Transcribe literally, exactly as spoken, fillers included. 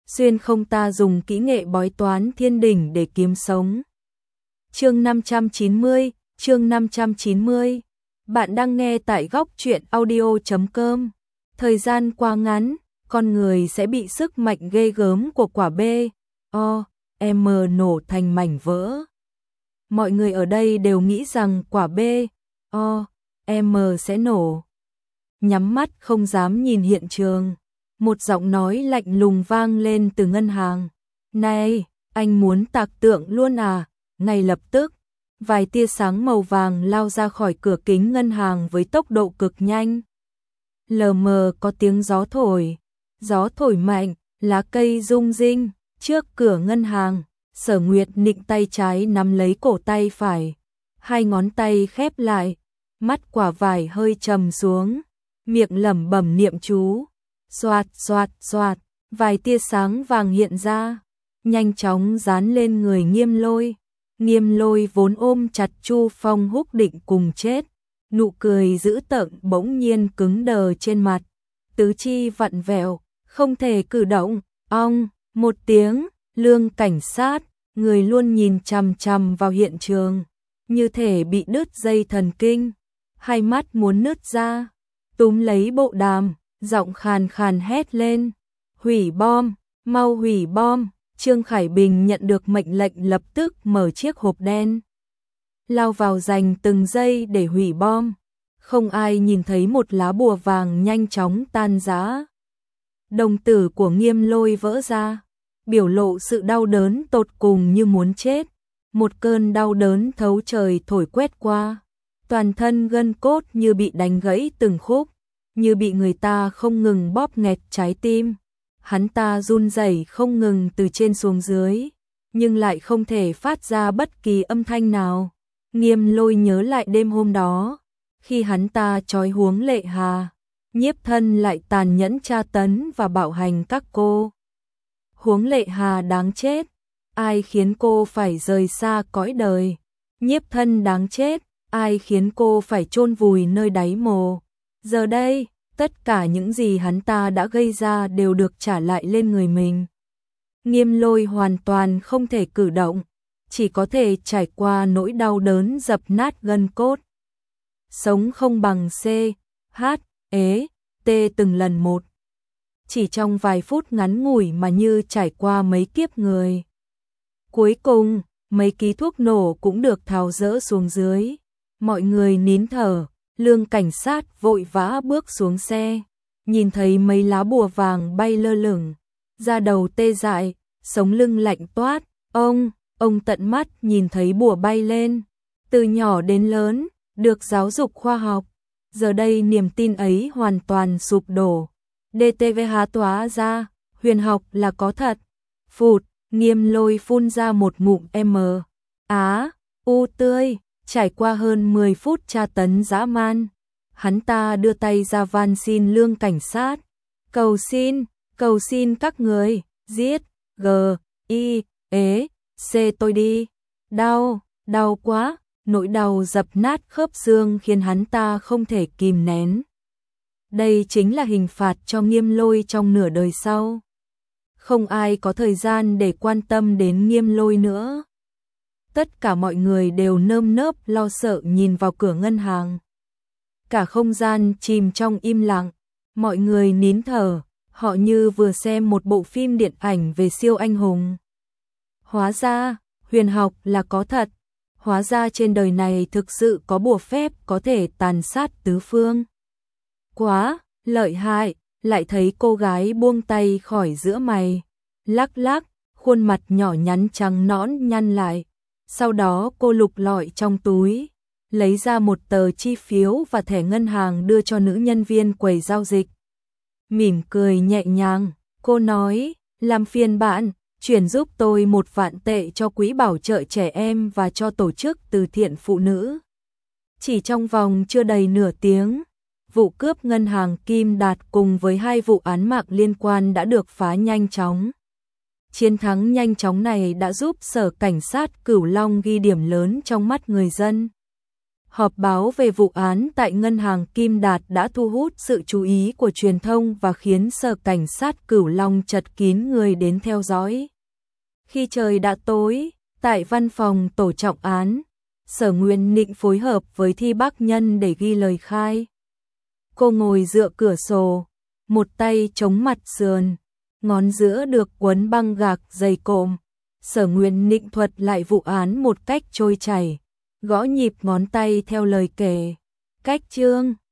xuyên không ta dùng kỹ nghệ bói toán thiên đỉnh để kiếm sống. Chương năm trăm chín mươi, chương năm trăm chín mươi. Bạn đang nghe tại góc truyện audio chấm com. Thời gian quá ngắn, con người sẽ bị sức mạnh ghê gớm của quả B, O, M nổ thành mảnh vỡ. Mọi người ở đây đều nghĩ rằng quả B, O, M sẽ nổ. Nhắm mắt không dám nhìn hiện trường. Một giọng nói lạnh lùng vang lên từ ngân hàng. Này, anh muốn tạc tượng luôn à? Ngay lập tức, vài tia sáng màu vàng lao ra khỏi cửa kính ngân hàng với tốc độ cực nhanh. Lờ mờ có tiếng gió thổi. Gió thổi mạnh, lá cây rung rinh. Trước cửa ngân hàng, Sở Nguyệt nịnh tay trái nắm lấy cổ tay phải. Hai ngón tay khép lại. Mắt quả vải hơi trầm xuống. Miệng lẩm bẩm niệm chú. Xoạt xoạt xoạt, vài tia sáng vàng hiện ra, nhanh chóng dán lên người Nghiêm Lôi. Nghiêm Lôi vốn ôm chặt Chu Phong Húc định cùng chết, nụ cười dữ tợn bỗng nhiên cứng đờ trên mặt, tứ chi vặn vẹo, không thể cử động. Ong, một tiếng, Lương cảnh sát, người luôn nhìn chằm chằm vào hiện trường, như thể bị đứt dây thần kinh, hai mắt muốn nứt ra, túm lấy bộ đàm. Giọng khàn khàn hét lên, hủy bom, mau hủy bom. Trương Khải Bình nhận được mệnh lệnh lập tức mở chiếc hộp đen, lao vào dành từng giây để hủy bom. Không ai nhìn thấy một lá bùa vàng nhanh chóng tan rã. Đồng tử của Nghiêm Lôi vỡ ra, biểu lộ sự đau đớn tột cùng như muốn chết. Một cơn đau đớn thấu trời thổi quét qua, toàn thân gân cốt như bị đánh gãy từng khúc, như bị người ta không ngừng bóp nghẹt trái tim. Hắn ta run rẩy không ngừng từ trên xuống dưới, nhưng lại không thể phát ra bất kỳ âm thanh nào. Nghiêm Lôi nhớ lại đêm hôm đó, khi hắn ta trói Huống Lệ Hà, Nhiếp Thân lại tàn nhẫn tra tấn và bạo hành các cô. Huống Lệ Hà đáng chết, ai khiến cô phải rời xa cõi đời? Nhiếp Thân đáng chết, ai khiến cô phải chôn vùi nơi đáy mồ? Giờ đây, tất cả những gì hắn ta đã gây ra đều được trả lại lên người mình. Nghiêm Lôi hoàn toàn không thể cử động, chỉ có thể trải qua nỗi đau đớn dập nát gân cốt. Sống không bằng C, H, E, T từng lần một. Chỉ trong vài phút ngắn ngủi mà như trải qua mấy kiếp người. Cuối cùng, mấy ký thuốc nổ cũng được tháo dỡ xuống dưới. Mọi người nín thở. Lương cảnh sát vội vã bước xuống xe, nhìn thấy mấy lá bùa vàng bay lơ lửng, da đầu tê dại, sống lưng lạnh toát. Ông, ông tận mắt nhìn thấy bùa bay lên, từ nhỏ đến lớn, được giáo dục khoa học. Giờ đây niềm tin ấy hoàn toàn sụp đổ. đê tê vê há tóa ra, huyền học là có thật. Phụt, Nghiêm Lôi phun ra một ngụm M. Á, u tươi. Trải qua hơn mười phút tra tấn dã man, hắn ta đưa tay ra van xin Lương cảnh sát. Cầu xin, cầu xin các người, giết, G, I, E, C tôi đi. Đau, đau quá, nỗi đau dập nát khớp xương khiến hắn ta không thể kìm nén. Đây chính là hình phạt cho Nghiêm Lôi trong nửa đời sau. Không ai có thời gian để quan tâm đến Nghiêm Lôi nữa. Tất cả mọi người đều nơm nớp lo sợ nhìn vào cửa ngân hàng. Cả không gian chìm trong im lặng, mọi người nín thở, họ như vừa xem một bộ phim điện ảnh về siêu anh hùng. Hóa ra, huyền học là có thật, hóa ra trên đời này thực sự có bùa phép có thể tàn sát tứ phương. Quá, lợi hại, lại thấy cô gái buông tay khỏi giữa mày, lắc lắc, khuôn mặt nhỏ nhắn trắng nõn nhăn lại. Sau đó cô lục lọi trong túi, lấy ra một tờ chi phiếu và thẻ ngân hàng đưa cho nữ nhân viên quầy giao dịch. Mỉm cười nhẹ nhàng, cô nói, làm phiền bạn, chuyển giúp tôi một vạn tệ cho quỹ bảo trợ trẻ em và cho tổ chức từ thiện phụ nữ. Chỉ trong vòng chưa đầy nửa tiếng, vụ cướp ngân hàng Kim Đạt cùng với hai vụ án mạng liên quan đã được phá nhanh chóng. Chiến thắng nhanh chóng này đã giúp Sở Cảnh sát Cửu Long ghi điểm lớn trong mắt người dân. Họp báo về vụ án tại ngân hàng Kim Đạt đã thu hút sự chú ý của truyền thông và khiến Sở Cảnh sát Cửu Long chật kín người đến theo dõi. Khi trời đã tối, tại văn phòng tổ trọng án, Sở Nguyên Nịnh phối hợp với Thi Bắc Nhân để ghi lời khai. Cô ngồi dựa cửa sổ, một tay chống mặt sườn, ngón giữa được quấn băng gạc dày cộm. Sở Nguyên Nịnh thuật lại vụ án một cách trôi chảy, gõ nhịp ngón tay theo lời kể. Cách chương